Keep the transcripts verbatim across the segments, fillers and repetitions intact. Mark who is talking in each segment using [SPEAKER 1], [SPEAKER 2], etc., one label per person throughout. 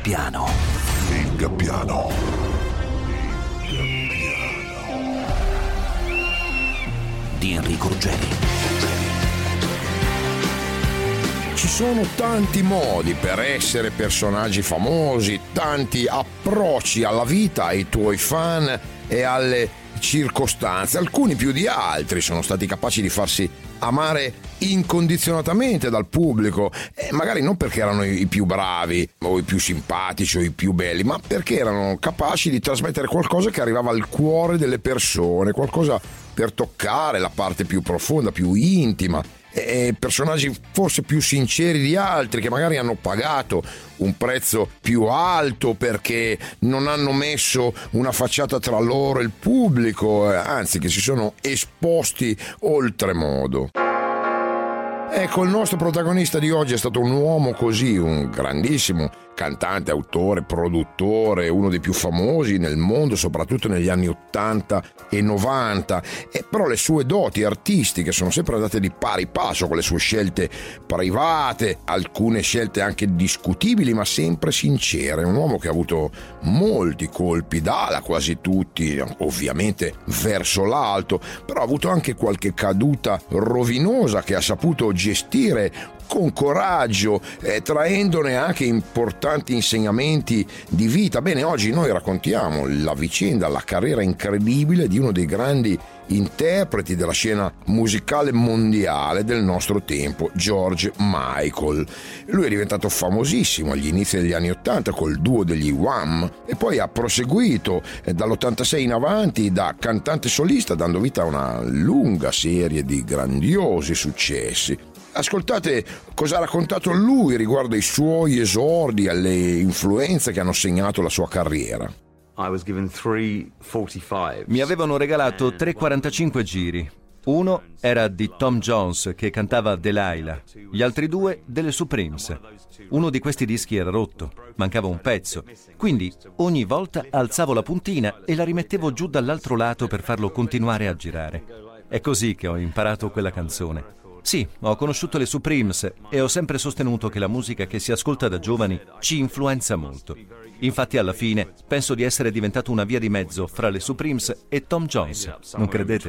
[SPEAKER 1] Gappiano.
[SPEAKER 2] Il Gappiano.
[SPEAKER 1] Di Enrico Ruggeri.
[SPEAKER 3] Ci sono tanti modi per essere personaggi famosi, tanti approcci alla vita, ai tuoi fan e alle circostanze. Alcuni più di altri sono stati capaci di farsi amare incondizionatamente dal pubblico, e magari non perché erano i più bravi o i più simpatici o i più belli, ma perché erano capaci di trasmettere qualcosa che arrivava al cuore delle persone, qualcosa per toccare la parte più profonda, più intima. E personaggi forse più sinceri di altri, che magari hanno pagato un prezzo più alto perché non hanno messo una facciata tra loro e il pubblico, anzi che si sono esposti oltremodo. Ecco, il nostro protagonista di oggi è stato un uomo così, un grandissimo cantante, autore, produttore, uno dei più famosi nel mondo, soprattutto negli anni ottanta e novanta, e però le sue doti artistiche sono sempre andate di pari passo con le sue scelte private, alcune scelte anche discutibili ma sempre sincere. Un uomo che ha avuto molti colpi d'ala, quasi tutti ovviamente verso l'alto, però ha avuto anche qualche caduta rovinosa che ha saputo gestire con coraggio, eh, traendone anche importanti insegnamenti di vita. Bene, oggi noi raccontiamo la vicenda, la carriera incredibile di uno dei grandi interpreti della scena musicale mondiale del nostro tempo, George Michael. Lui è diventato famosissimo agli inizi degli anni ottanta col duo degli Wham e poi ha proseguito eh, dall'ottantasei in avanti da cantante solista, dando vita a una lunga serie di grandiosi successi. Ascoltate cosa ha raccontato lui riguardo ai suoi esordi, alle influenze che hanno segnato la sua carriera.
[SPEAKER 4] Mi avevano regalato tre quarantacinque giri. Uno era di Tom Jones che cantava Delilah, gli altri due delle Supremes. Uno di questi dischi era rotto, mancava un pezzo, quindi ogni volta alzavo la puntina e la rimettevo giù dall'altro lato per farlo continuare a girare. È così che ho imparato quella canzone. Sì, ho conosciuto le Supremes e ho sempre sostenuto che la musica che si ascolta da giovani ci influenza molto. Infatti alla fine penso di essere diventato una via di mezzo fra le Supremes e Tom Jones, non credete?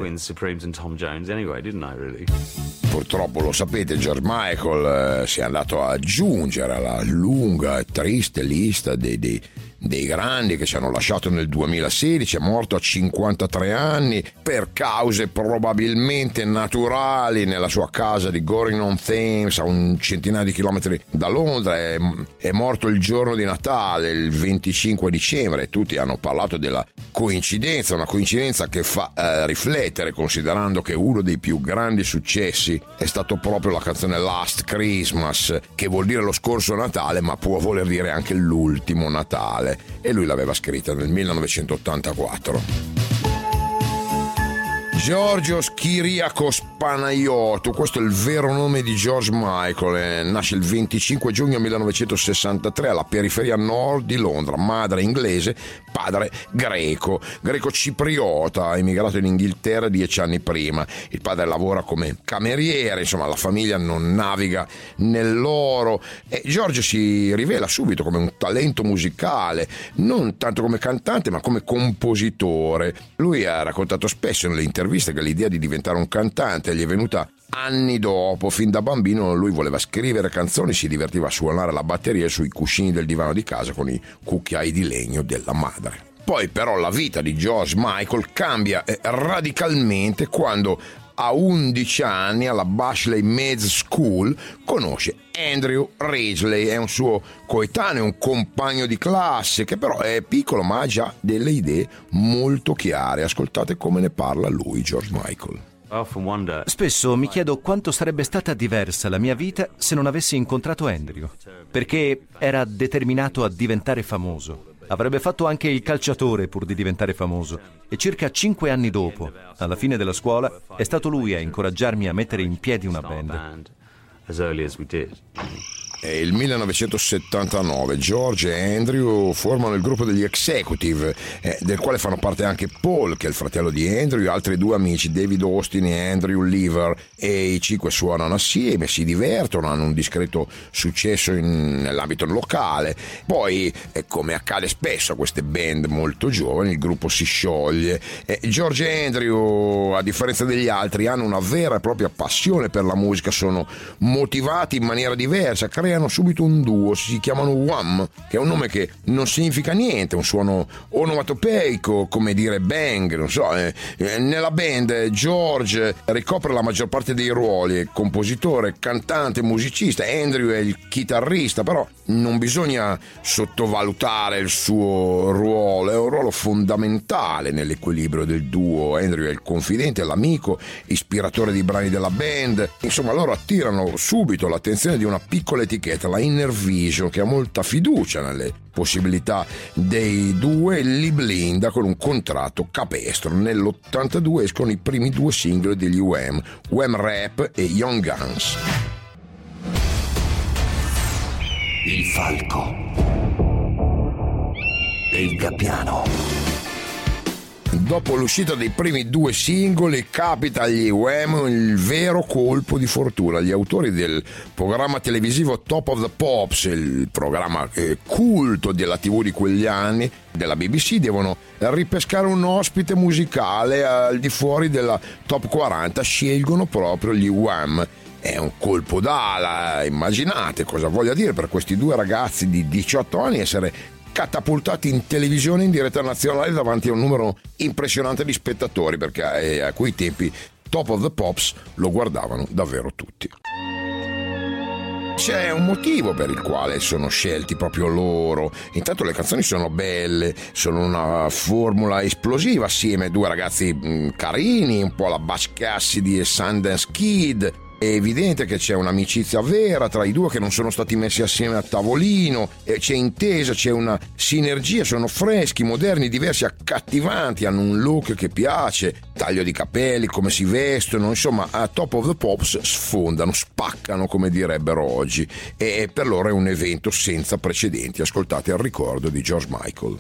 [SPEAKER 3] Purtroppo lo sapete, George Michael eh, si è andato a aggiungere alla lunga e triste lista dei, dei dei grandi che ci hanno lasciato nel duemilasedici. È morto a cinquantatré anni per cause probabilmente naturali nella sua casa di Goring-on-Thames, a un centinaio di chilometri da Londra. È, è morto il giorno di Natale, il venticinque dicembre. Tutti hanno parlato della coincidenza, una coincidenza che fa eh, riflettere, considerando che uno dei più grandi successi è stato proprio la canzone Last Christmas, che vuol dire lo scorso Natale ma può voler dire anche l'ultimo Natale, e lui l'aveva scritta nel millenovecentottantaquattro. Georgios Kyriakos Panayiotou, questo è il vero nome di George Michael, eh, nasce il venticinque giugno millenovecentosessantatré alla periferia nord di Londra, madre inglese, padre greco, greco-cipriota, emigrato in Inghilterra dieci anni prima. Il padre lavora come cameriere, insomma la famiglia non naviga nell'oro, e George si rivela subito come un talento musicale, non tanto come cantante ma come compositore. Lui ha raccontato spesso nelle interviste che l'idea di diventare un cantante gli è venuta anni dopo. Fin da bambino lui voleva scrivere canzoni, si divertiva a suonare la batteria sui cuscini del divano di casa con i cucchiai di legno della madre. Poi però la vita di George Michael cambia radicalmente quando a undici anni alla Bashley Maids School conosce Andrew Ridgeley. È un suo coetaneo, un compagno di classe che però è piccolo ma ha già delle idee molto chiare. Ascoltate come ne parla lui, George Michael.
[SPEAKER 4] Spesso mi chiedo quanto sarebbe stata diversa la mia vita se non avessi incontrato Andrew, perché era determinato a diventare famoso. Avrebbe fatto anche il calciatore pur di diventare famoso, e circa cinque anni dopo, alla fine della scuola, è stato lui a incoraggiarmi a mettere in piedi una band.
[SPEAKER 3] È il millenovecentosettantanove. George e Andrew formano il gruppo degli Executive, eh, del quale fanno parte anche Paul, che è il fratello di Andrew, e altri due amici, David Austin e Andrew Lever, e i cinque suonano assieme, si divertono, hanno un discreto successo in, nell'ambito locale. Poi, eh, come accade spesso a queste band molto giovani, il gruppo si scioglie. Eh, George e Andrew, a differenza degli altri, hanno una vera e propria passione per la musica, sono motivati in maniera diversa, creano subito un duo, si chiamano Wham, che è un nome che non significa niente, un suono onomatopeico, come dire bang, non so. Eh, nella band George ricopre la maggior parte dei ruoli, è compositore, cantante, musicista, Andrew è il chitarrista, però non bisogna sottovalutare il suo ruolo, è un ruolo fondamentale nell'equilibrio del duo. Andrew è il confidente, l'amico, ispiratore dei brani della band. Insomma, loro attirano subito l'attenzione di una piccola etichetta, la Inner Vision, che ha molta fiducia nelle possibilità dei due, e li blinda con un contratto capestro. Nell'ottantadue escono i primi due singoli degli Wham, Wham Rap e Young Guns.
[SPEAKER 1] Il falco e il gabbiano.
[SPEAKER 3] Dopo l'uscita dei primi due singoli capita agli Wham il vero colpo di fortuna. Gli autori del programma televisivo Top of the Pops, il programma eh, culto della tivù di quegli anni, della B B C, devono ripescare un ospite musicale al di fuori della Top quaranta. Scelgono proprio gli Wham. È un colpo d'ala, immaginate cosa voglia dire per questi due ragazzi di diciotto anni essere catapultati in televisione in diretta nazionale davanti a un numero impressionante di spettatori, perché a quei tempi Top of the Pops lo guardavano davvero tutti. C'è un motivo per il quale sono scelti proprio loro. Intanto le canzoni sono belle, sono una formula esplosiva assieme, due ragazzi mh, carini, un po' alla Butch Cassidy e Sundance Kid. È evidente che c'è un'amicizia vera tra i due, che non sono stati messi assieme a tavolino, e c'è intesa, c'è una sinergia, sono freschi, moderni, diversi, accattivanti, hanno un look che piace, taglio di capelli, come si vestono, insomma a Top of the Pops sfondano, spaccano come direbbero oggi, e per loro è un evento senza precedenti. Ascoltate il ricordo di George Michael.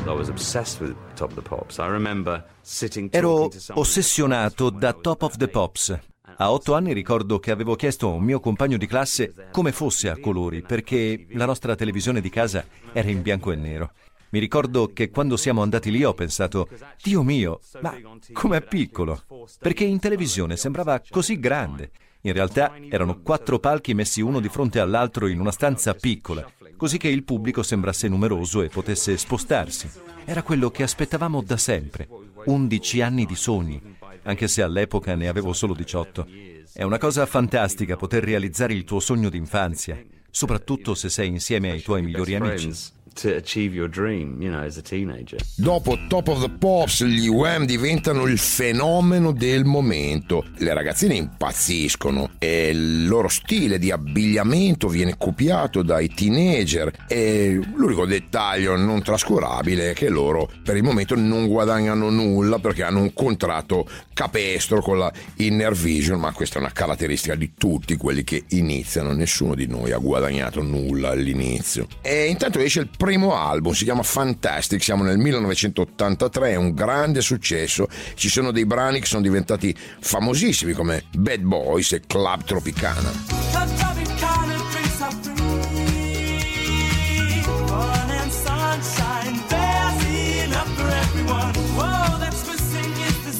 [SPEAKER 4] Ero ossessionato da Top of the Pops. A otto anni ricordo che avevo chiesto a un mio compagno di classe come fosse a colori, perché la nostra televisione di casa era in bianco e nero. Mi ricordo che quando siamo andati lì ho pensato: Dio mio, ma com'è piccolo! Perché in televisione sembrava così grande. In realtà erano quattro palchi messi uno di fronte all'altro in una stanza piccola, così che il pubblico sembrasse numeroso e potesse spostarsi. Era quello che aspettavamo da sempre. undici anni di sogni, anche se all'epoca ne avevo solo diciotto. È una cosa fantastica poter realizzare il tuo sogno d'infanzia, soprattutto se sei insieme ai tuoi migliori amici.
[SPEAKER 5] To achieve your dream, you know, as a teenager.
[SPEAKER 3] Dopo Top of the Pops, gli Wham diventano il fenomeno del momento. Le ragazzine impazziscono e il loro stile di abbigliamento viene copiato dai teenager, e l'unico dettaglio non trascurabile è che loro per il momento non guadagnano nulla, perché hanno un contratto capestro con la Inner Vision, ma questa è una caratteristica di tutti quelli che iniziano. Nessuno di noi ha guadagnato nulla all'inizio. E intanto esce il primo album, si chiama Fantastic, siamo nel millenovecentottantatré, è un grande successo. Ci sono dei brani che sono diventati famosissimi come Bad Boys e Club Tropicana.
[SPEAKER 6] Club Tropicana drinks are free. Fun and sunshine, there's enough for everyone. Whoa, that's missing is the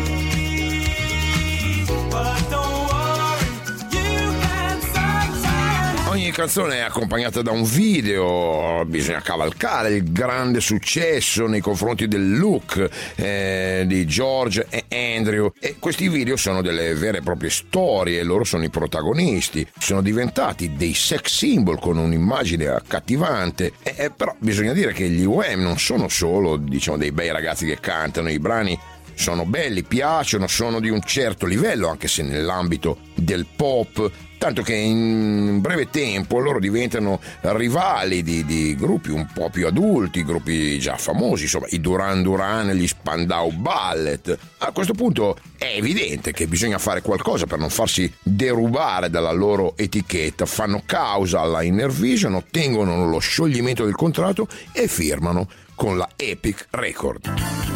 [SPEAKER 6] sea. But don't worry, you can sunshine.
[SPEAKER 3] Ogni canzone è accompagnata da un video, bisogna cavalcare il grande successo nei confronti del look eh, di George e Andrew, e questi video sono delle vere e proprie storie, loro sono i protagonisti, sono diventati dei sex symbol con un'immagine accattivante, e, però bisogna dire che gli Wham non sono solo, diciamo, dei bei ragazzi che cantano, i brani sono belli, piacciono, sono di un certo livello, anche se nell'ambito del pop, tanto che in breve tempo loro diventano rivali di, di gruppi un po' più adulti, gruppi già famosi, insomma i Duran Duran e gli Spandau Ballet. A questo punto è evidente che bisogna fare qualcosa per non farsi derubare dalla loro etichetta. Fanno causa alla Inner Vision, ottengono lo scioglimento del contratto e firmano con la Epic Record.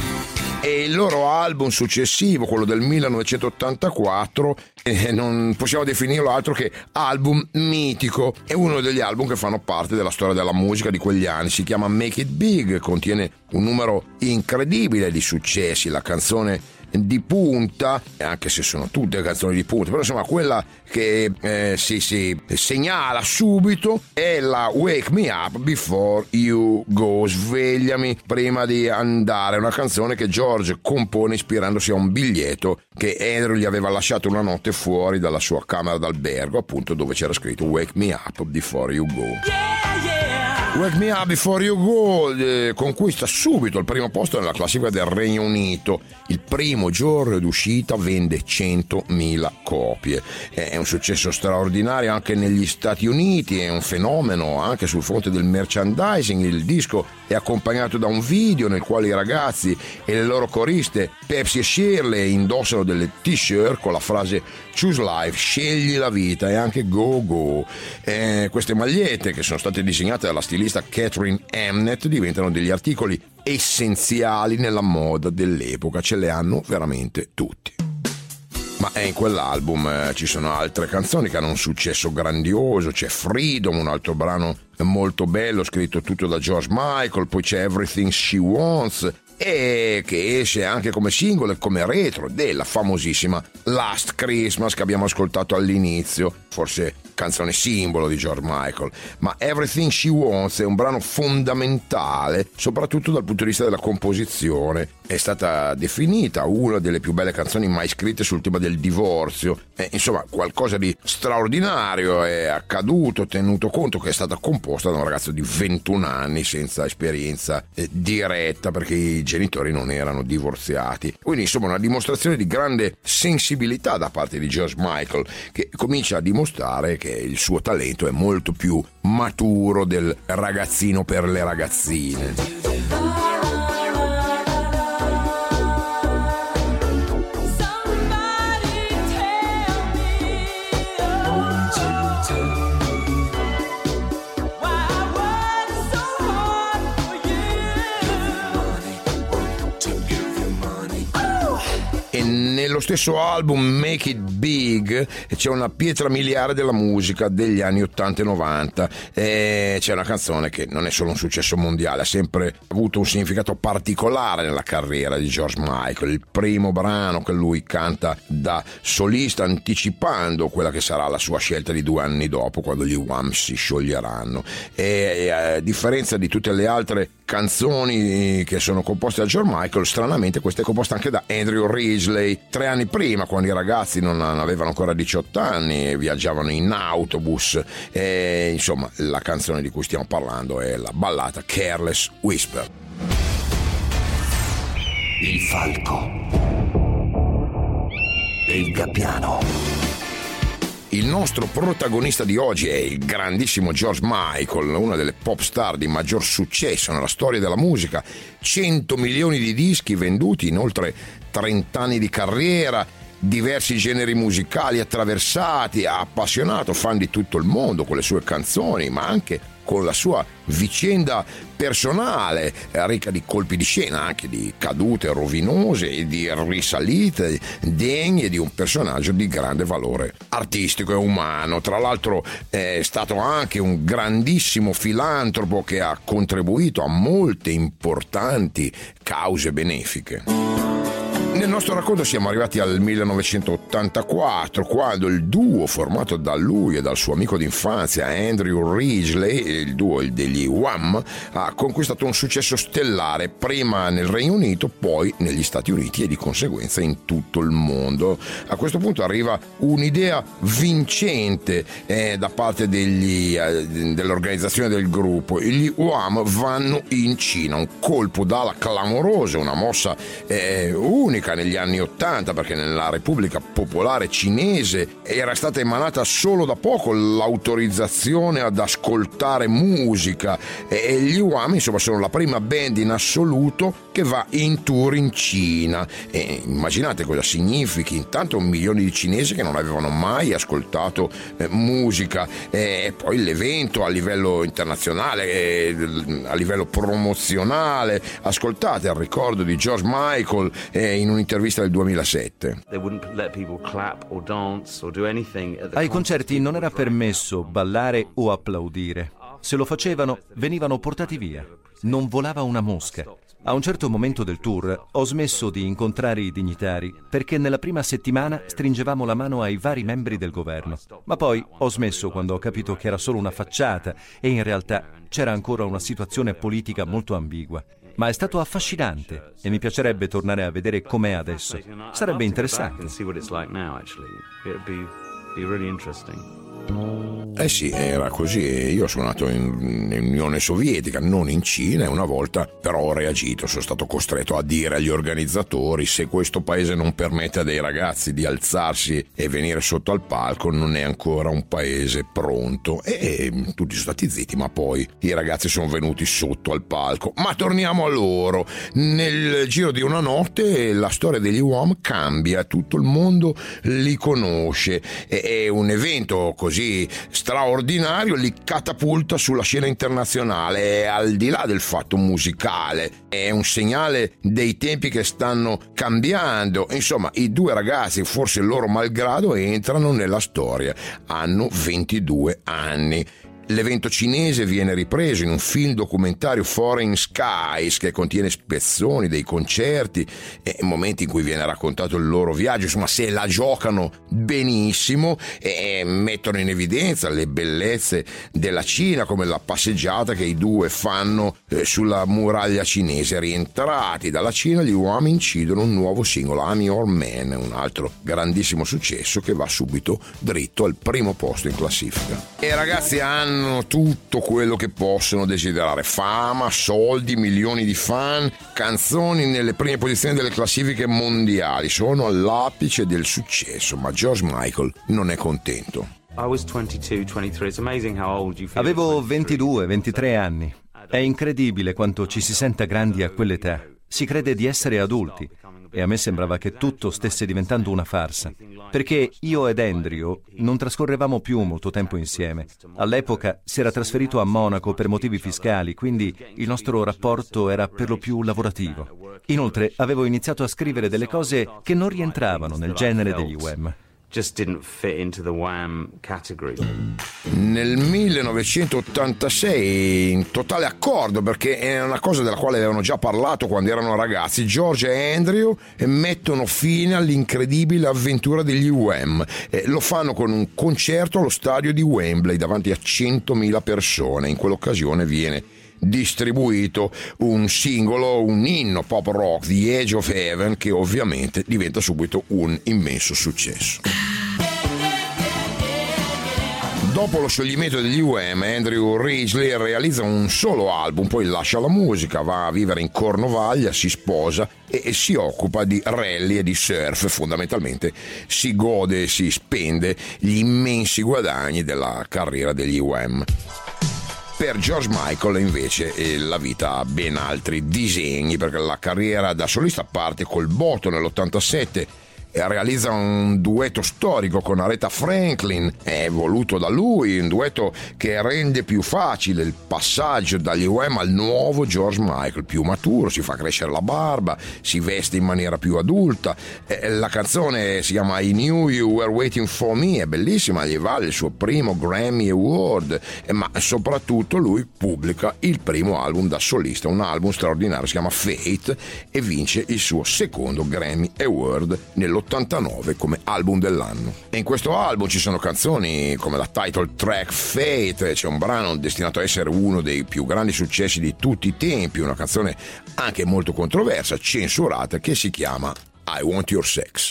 [SPEAKER 3] E il loro album successivo, quello del millenovecentottantaquattro, eh, non possiamo definirlo altro che album mitico. È uno degli album che fanno parte della storia della musica di quegli anni. Si chiama Make It Big, contiene un numero incredibile di successi. La canzone di punta, anche se sono tutte canzoni di punta, però insomma quella che eh, si, si segnala subito è la Wake Me Up Before You Go, svegliami prima di andare, una canzone che George compone ispirandosi a un biglietto che Andrew gli aveva lasciato una notte fuori dalla sua camera d'albergo, appunto dove c'era scritto Wake Me Up Before You Go.
[SPEAKER 6] Yeah, yeah.
[SPEAKER 3] Wake Me Up Before You Go eh, conquista subito il primo posto nella classifica del Regno Unito. Il primo giorno d'uscita vende centomila copie. È un successo straordinario anche negli Stati Uniti, è un fenomeno anche sul fronte del merchandising. Il disco è accompagnato da un video nel quale i ragazzi e le loro coriste Pepsi e Shirley indossano delle t-shirt con la frase Choose Life, scegli la vita, e anche Go Go. Eh, queste magliette, che sono state disegnate dalla stilista Catherine Emnett, diventano degli articoli essenziali nella moda dell'epoca, ce le hanno veramente tutti. Ma in quell'album eh, ci sono altre canzoni che hanno un successo grandioso. C'è Freedom, un altro brano molto bello scritto tutto da George Michael, poi c'è Everything She Wants, e che esce anche come singolo e come retro della famosissima Last Christmas che abbiamo ascoltato all'inizio, forse canzone simbolo di George Michael. Ma Everything She Wants è un brano fondamentale soprattutto dal punto di vista della composizione. È stata definita una delle più belle canzoni mai scritte sul tema del divorzio. E, insomma, qualcosa di straordinario è accaduto, tenuto conto che è stata composta da un ragazzo di ventuno anni senza esperienza eh, diretta, perché i genitori non erano divorziati. Quindi insomma una dimostrazione di grande sensibilità da parte di George Michael, che comincia a dimostrare che il suo talento è molto più maturo del ragazzino per le ragazzine. Nello stesso album Make It Big c'è una pietra miliare della musica degli anni ottanta e novanta. E c'è una canzone che non è solo un successo mondiale, ha sempre avuto un significato particolare nella carriera di George Michael. Il primo brano che lui canta da solista, anticipando quella che sarà la sua scelta di due anni dopo, quando gli Wham si scioglieranno. E a differenza di tutte le altre canzoni che sono composte da George Michael, stranamente questa è composta anche da Andrew Ridgeley, tre anni prima, quando i ragazzi non avevano ancora diciotto anni e viaggiavano in autobus. E insomma la canzone di cui stiamo parlando è la ballata Careless Whisper.
[SPEAKER 1] Il falco e il gabbiano.
[SPEAKER 3] Il nostro protagonista di oggi è il grandissimo George Michael, una delle pop star di maggior successo nella storia della musica. cento milioni di dischi venduti in oltre trenta anni di carriera, diversi generi musicali attraversati, ha appassionato fan di tutto il mondo con le sue canzoni, ma anche con la sua vicenda personale, ricca di colpi di scena, anche di cadute rovinose e di risalite degne di un personaggio di grande valore artistico e umano. Tra l'altro è stato anche un grandissimo filantropo che ha contribuito a molte importanti cause benefiche. Nel nostro racconto siamo arrivati al millenovecentottantaquattro, quando il duo formato da lui e dal suo amico d'infanzia Andrew Ridgeley, il duo degli Wham, ha conquistato un successo stellare, prima nel Regno Unito, poi negli Stati Uniti e di conseguenza in tutto il mondo. A questo punto arriva un'idea vincente eh, da parte degli, eh, dell'organizzazione del gruppo. Gli Wham vanno in Cina, un colpo d'ala clamoroso, una mossa eh, unica manca negli anni ottanta, perché nella Repubblica Popolare Cinese era stata emanata solo da poco l'autorizzazione ad ascoltare musica e gli U A M insomma sono la prima band in assoluto che va in tour in Cina. E immaginate cosa significhi, intanto milioni di cinesi che non avevano mai ascoltato eh, musica, e poi l'evento a livello internazionale, eh, a livello promozionale. Ascoltate il ricordo di George Michael eh, in un'intervista del duemilasette.
[SPEAKER 4] Ai concerti non era permesso ballare o applaudire. Se lo facevano, venivano portati via. Non volava una mosca. A un certo momento del tour ho smesso di incontrare i dignitari perché nella prima settimana stringevamo la mano ai vari membri del governo. Ma poi ho smesso quando ho capito che era solo una facciata e in realtà c'era ancora una situazione politica molto ambigua. Ma è stato affascinante e mi piacerebbe tornare a vedere com'è adesso. Sarebbe interessante.
[SPEAKER 3] Eh sì, era così. Io sono nato in, in Unione Sovietica, non in Cina, e una volta però ho reagito, sono stato costretto a dire agli organizzatori: se questo paese non permette a dei ragazzi di alzarsi e venire sotto al palco, non è ancora un paese pronto. E, e tutti sono stati zitti, ma poi i ragazzi sono venuti sotto al palco. Ma torniamo a loro. Nel giro di una notte la storia degli U A M cambia, tutto il mondo li conosce. È, è un evento così straordinario, li catapulta sulla scena internazionale, e al di là del fatto musicale è un segnale dei tempi che stanno cambiando. Insomma, i due ragazzi, forse loro malgrado, entrano nella storia. Hanno ventidue anni. L'evento cinese viene ripreso in un film documentario, Foreign Skies, che contiene spezzoni dei concerti e momenti in cui viene raccontato il loro viaggio. Insomma, se la giocano benissimo e mettono in evidenza le bellezze della Cina, come la passeggiata che i due fanno sulla muraglia cinese. Rientrati dalla Cina, gli U A M incidono un nuovo singolo, I'm Your Man, un altro grandissimo successo che va subito dritto al primo posto in classifica. E ragazzi, hanno tutto quello che possono desiderare: fama, soldi, milioni di fan, canzoni nelle prime posizioni delle classifiche mondiali, sono all'apice del successo. Ma George Michael non è contento.
[SPEAKER 4] Avevo ventidue ventitré anni. È incredibile quanto ci si senta grandi a quell'età. Si crede di essere adulti. E a me sembrava che tutto stesse diventando una farsa, perché io ed Andrew non trascorrevamo più molto tempo insieme. All'epoca si era trasferito a Monaco per motivi fiscali, quindi il nostro rapporto era per lo più lavorativo. Inoltre avevo iniziato a scrivere delle cose che non rientravano nel genere degli U A M.
[SPEAKER 5] Just didn't fit into the Wham category.
[SPEAKER 3] Nel millenovecentottantasei, in totale accordo, perché è una cosa della quale avevano già parlato quando erano ragazzi, George e Andrew mettono fine all'incredibile avventura degli U A M. Eh, lo fanno con un concerto allo stadio di Wembley davanti a centomila persone. In quell'occasione viene distribuito un singolo, un inno pop rock, The Edge of Heaven, che ovviamente diventa subito un immenso successo. Dopo lo scioglimento degli U A M, Andrew Ridgeley realizza un solo album, poi lascia la musica, va a vivere in Cornovaglia, si sposa e si occupa di rally e di surf. Fondamentalmente si gode e si spende gli immensi guadagni della carriera degli U A M. Per George Michael invece la vita ha ben altri disegni, perché la carriera da solista parte col botto nell'ottantasette e realizza un duetto storico con Aretha Franklin, è voluto da lui, un duetto che rende più facile il passaggio dagli U A M al nuovo George Michael, più maturo, si fa crescere la barba, si veste in maniera più adulta. La canzone si chiama I Knew You Were Waiting For Me, è bellissima, gli vale il suo primo Grammy Award, ma soprattutto lui pubblica il primo album da solista, un album straordinario, si chiama Fate, e vince il suo secondo Grammy Award nell'ottantanove come album dell'anno. E in questo album ci sono canzoni come la title track Fate, c'è un brano destinato a essere uno dei più grandi successi di tutti i tempi, una canzone anche molto controversa, censurata, che si chiama I Want Your Sex.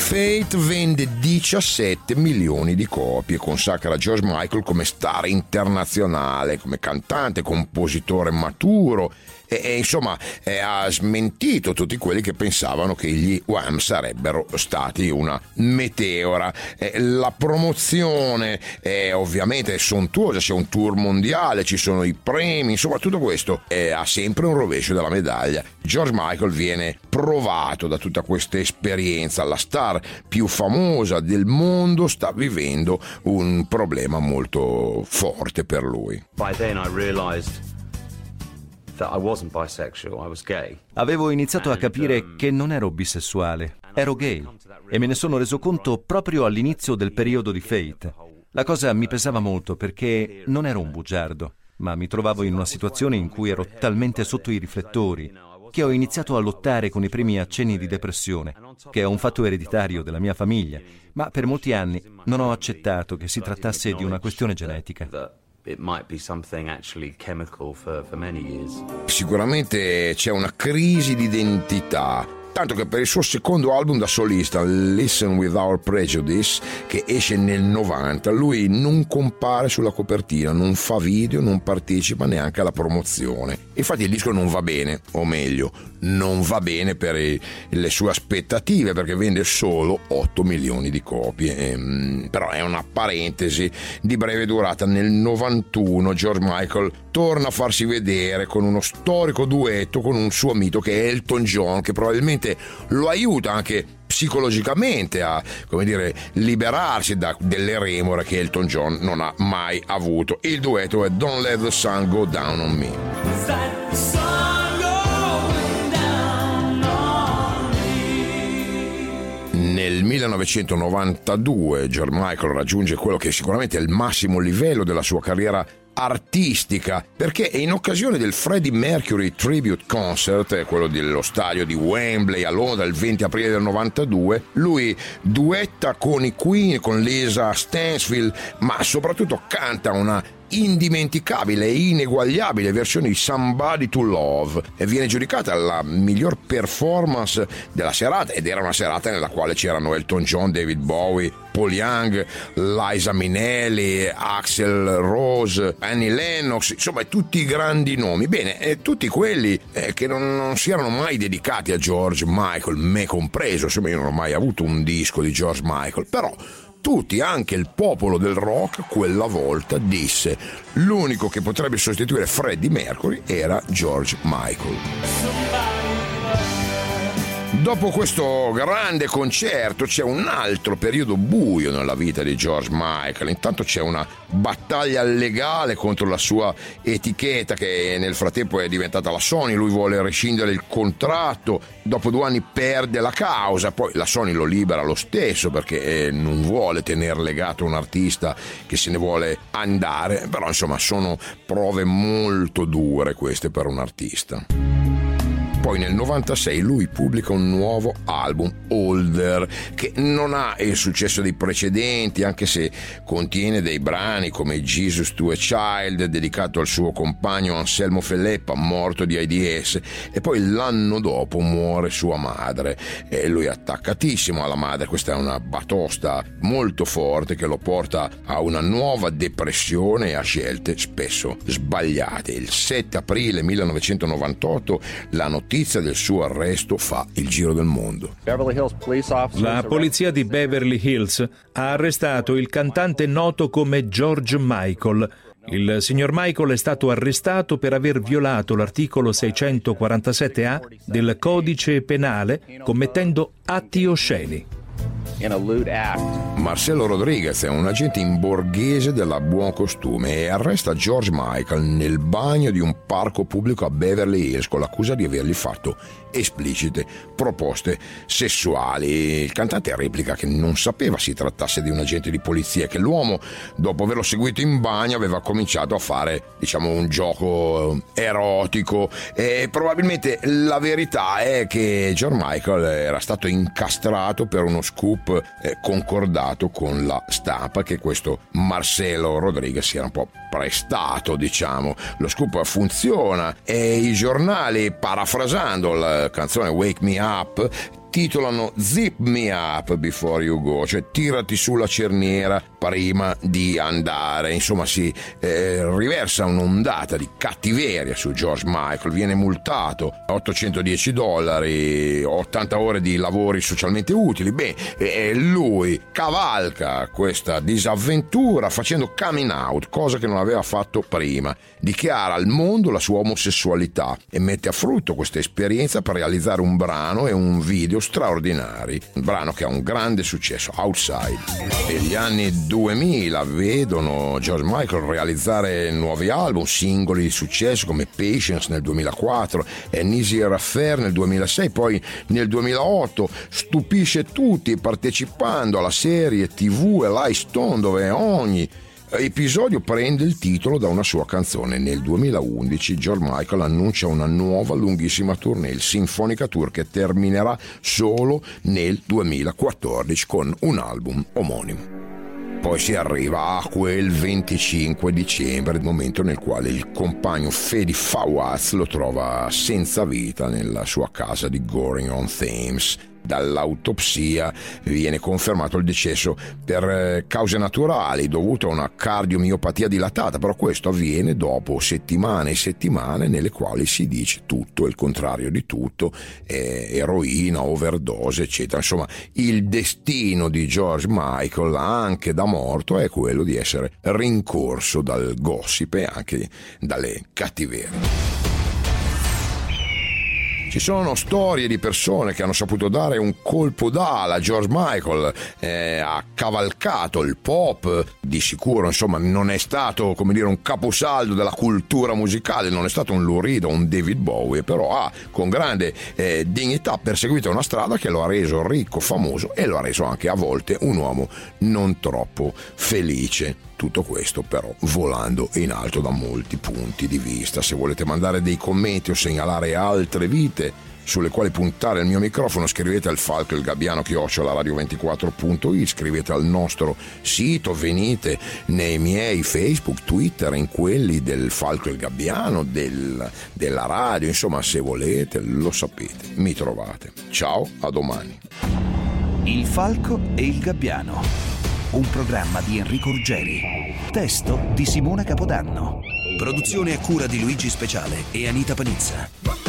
[SPEAKER 3] Fate vende diciassette milioni di copie, consacra George Michael come star internazionale, come cantante, compositore maturo e, e insomma eh, ha smentito tutti quelli che pensavano che gli Wham sarebbero stati una meteora. Eh, la promozione è ovviamente sontuosa, c'è un tour mondiale, ci sono i premi, insomma tutto questo eh, ha sempre un rovescio della medaglia. George Michael viene provato da tutta questa esperienza, la star più famosa del mondo sta vivendo un problema molto forte per lui.
[SPEAKER 5] By then I realized that I wasn't bisexual, I was gay.
[SPEAKER 4] Avevo iniziato a capire che non ero bisessuale, ero gay, e me ne sono reso conto proprio all'inizio del periodo di Fate. La cosa mi pesava molto perché non ero un bugiardo, ma mi trovavo in una situazione in cui ero talmente sotto i riflettori che ho iniziato a lottare con i primi accenni di depressione, che è un fatto ereditario della mia famiglia, ma per molti anni non ho accettato che si trattasse di una questione genetica.
[SPEAKER 5] It might be something actually chemical for, for many years.
[SPEAKER 3] Sicuramente c'è una crisi di identità, tanto che per il suo secondo album da solista, Listen Without Prejudice, che esce nel novanta, lui non compare sulla copertina, non fa video, non partecipa neanche alla promozione. Infatti il disco non va bene, o meglio, non va bene per i, le sue aspettative, perché vende solo otto milioni di copie. Ehm, però è una parentesi di breve durata. Nel novantuno George Michael torna a farsi vedere con uno storico duetto con un suo mito che è Elton John, che probabilmente lo aiuta anche psicologicamente a, come dire, liberarsi da delle remore che Elton John non ha mai avuto. Il duetto è Don't Let the Sun Go Down on Me. Nel millenovecentonovantadue George Michael raggiunge quello che sicuramente è il massimo livello della sua carriera artistica, perché in occasione del Freddie Mercury Tribute Concert, quello dello stadio di Wembley a Londra il venti aprile del novantadue, lui duetta con i Queen, con Lisa Stansfield, ma soprattutto canta una indimenticabile e ineguagliabile versione di Somebody to Love e viene giudicata la miglior performance della serata, ed era una serata nella quale c'erano Elton John, David Bowie, Paul Young, Liza Minnelli, Axl Rose, Annie Lennox, insomma tutti i grandi nomi. Bene, eh, tutti quelli eh, che non, non si erano mai dedicati a George Michael, me compreso, insomma io non ho mai avuto un disco di George Michael, però tutti, anche il popolo del rock, quella volta disse: l'unico che potrebbe sostituire Freddie Mercury era George Michael. Dopo questo grande concerto c'è un altro periodo buio nella vita di George Michael. Intanto c'è una battaglia legale contro la sua etichetta, che nel frattempo è diventata la Sony. Lui vuole rescindere il contratto, dopo due anni perde la causa, poi la Sony lo libera lo stesso perché non vuole tenere legato un artista che se ne vuole andare. Però insomma sono prove molto dure queste per un artista. Poi nel novantasei lui pubblica un nuovo album, Older, che non ha il successo dei precedenti, anche se contiene dei brani come Jesus to a Child, dedicato al suo compagno Anselmo Felleppa, morto di AIDS, e poi l'anno dopo muore sua madre e lui è attaccatissimo alla madre. Questa è una batosta molto forte che lo porta a una nuova depressione e a scelte spesso sbagliate. Il sette aprile millenovecentonovantotto la notizia del suo arresto fa il giro del mondo.
[SPEAKER 7] La polizia di Beverly Hills ha arrestato il cantante noto come George Michael. Il signor Michael è stato arrestato per aver violato l'articolo seicentoquarantasette A del Codice Penale commettendo atti osceni.
[SPEAKER 3] Marcelo Rodriguez è un agente in borghese della Buon Costume e arresta George Michael nel bagno di un parco pubblico a Beverly Hills con l'accusa di avergli fatto esplicite proposte sessuali. Il cantante replica che non sapeva si trattasse di un agente di polizia e che l'uomo, dopo averlo seguito in bagno, aveva cominciato a fare, diciamo, un gioco erotico. E probabilmente la verità è che George Michael era stato incastrato per uno scoop eh, concordato con la stampa, che questo Marcelo Rodriguez si era un po' prestato, diciamo. Lo scoop funziona e i giornali, parafrasando la canzone Wake Me Up, intitolano Zip Me Up Before You Go, cioè tirati sulla cerniera prima di andare. Insomma, si eh, riversa un'ondata di cattiveria su George Michael, viene multato ottocentodieci dollari, ottanta ore di lavori socialmente utili. Beh, eh, lui cavalca questa disavventura facendo coming out, cosa che non aveva fatto prima. Dichiara al mondo la sua omosessualità e mette a frutto questa esperienza per realizzare un brano e un video straordinari, un brano che ha un grande successo, Outside. E gli anni duemila vedono George Michael realizzare nuovi album, singoli di successo come Patience nel duemilaquattro e An Easier Affair nel duemilasei. Poi nel duemilaotto stupisce tutti partecipando alla serie tivù Eli Stone, dove ogni episodio prende il titolo da una sua canzone. Nel duemilaundici George Michael annuncia una nuova lunghissima tournée, il Sinfonica Tour, che terminerà solo nel duemilaquattordici con un album omonimo. Poi si arriva a quel venticinque dicembre, il momento nel quale il compagno Fedi Fawaz lo trova senza vita nella sua casa di Goring-on-Thames. Dall'autopsia viene confermato il decesso per cause naturali dovuto a una cardiomiopatia dilatata, però questo avviene dopo settimane e settimane nelle quali si dice tutto e il contrario di tutto, eh, eroina, overdose, eccetera. Insomma, il destino di George Michael, anche da morto, è quello di essere rincorso dal gossip e anche dalle cattiverie. Ci sono storie di persone che hanno saputo dare un colpo d'ala a George Michael, eh, ha cavalcato il pop, di sicuro, insomma, non è stato, come dire, un caposaldo della cultura musicale, non è stato un Lou Reed o un David Bowie, però ha con grande eh, dignità perseguito una strada che lo ha reso ricco, famoso e lo ha reso anche a volte un uomo non troppo felice. Tutto questo però volando in alto da molti punti di vista. Se volete mandare dei commenti o segnalare altre vite sulle quali puntare il mio microfono, scrivete al falco il gabbiano chiocciola radio ventiquattro punto it, scrivete al nostro sito, venite nei miei Facebook, Twitter, in quelli del Falco il Gabbiano, del, della radio, insomma, se volete, lo sapete, mi trovate. Ciao, a domani.
[SPEAKER 1] Il Falco e il Gabbiano, un programma di Enrico Ruggeri, testo di Simona Capodanno, produzione a cura di Luigi Speciale e Anita Panizza.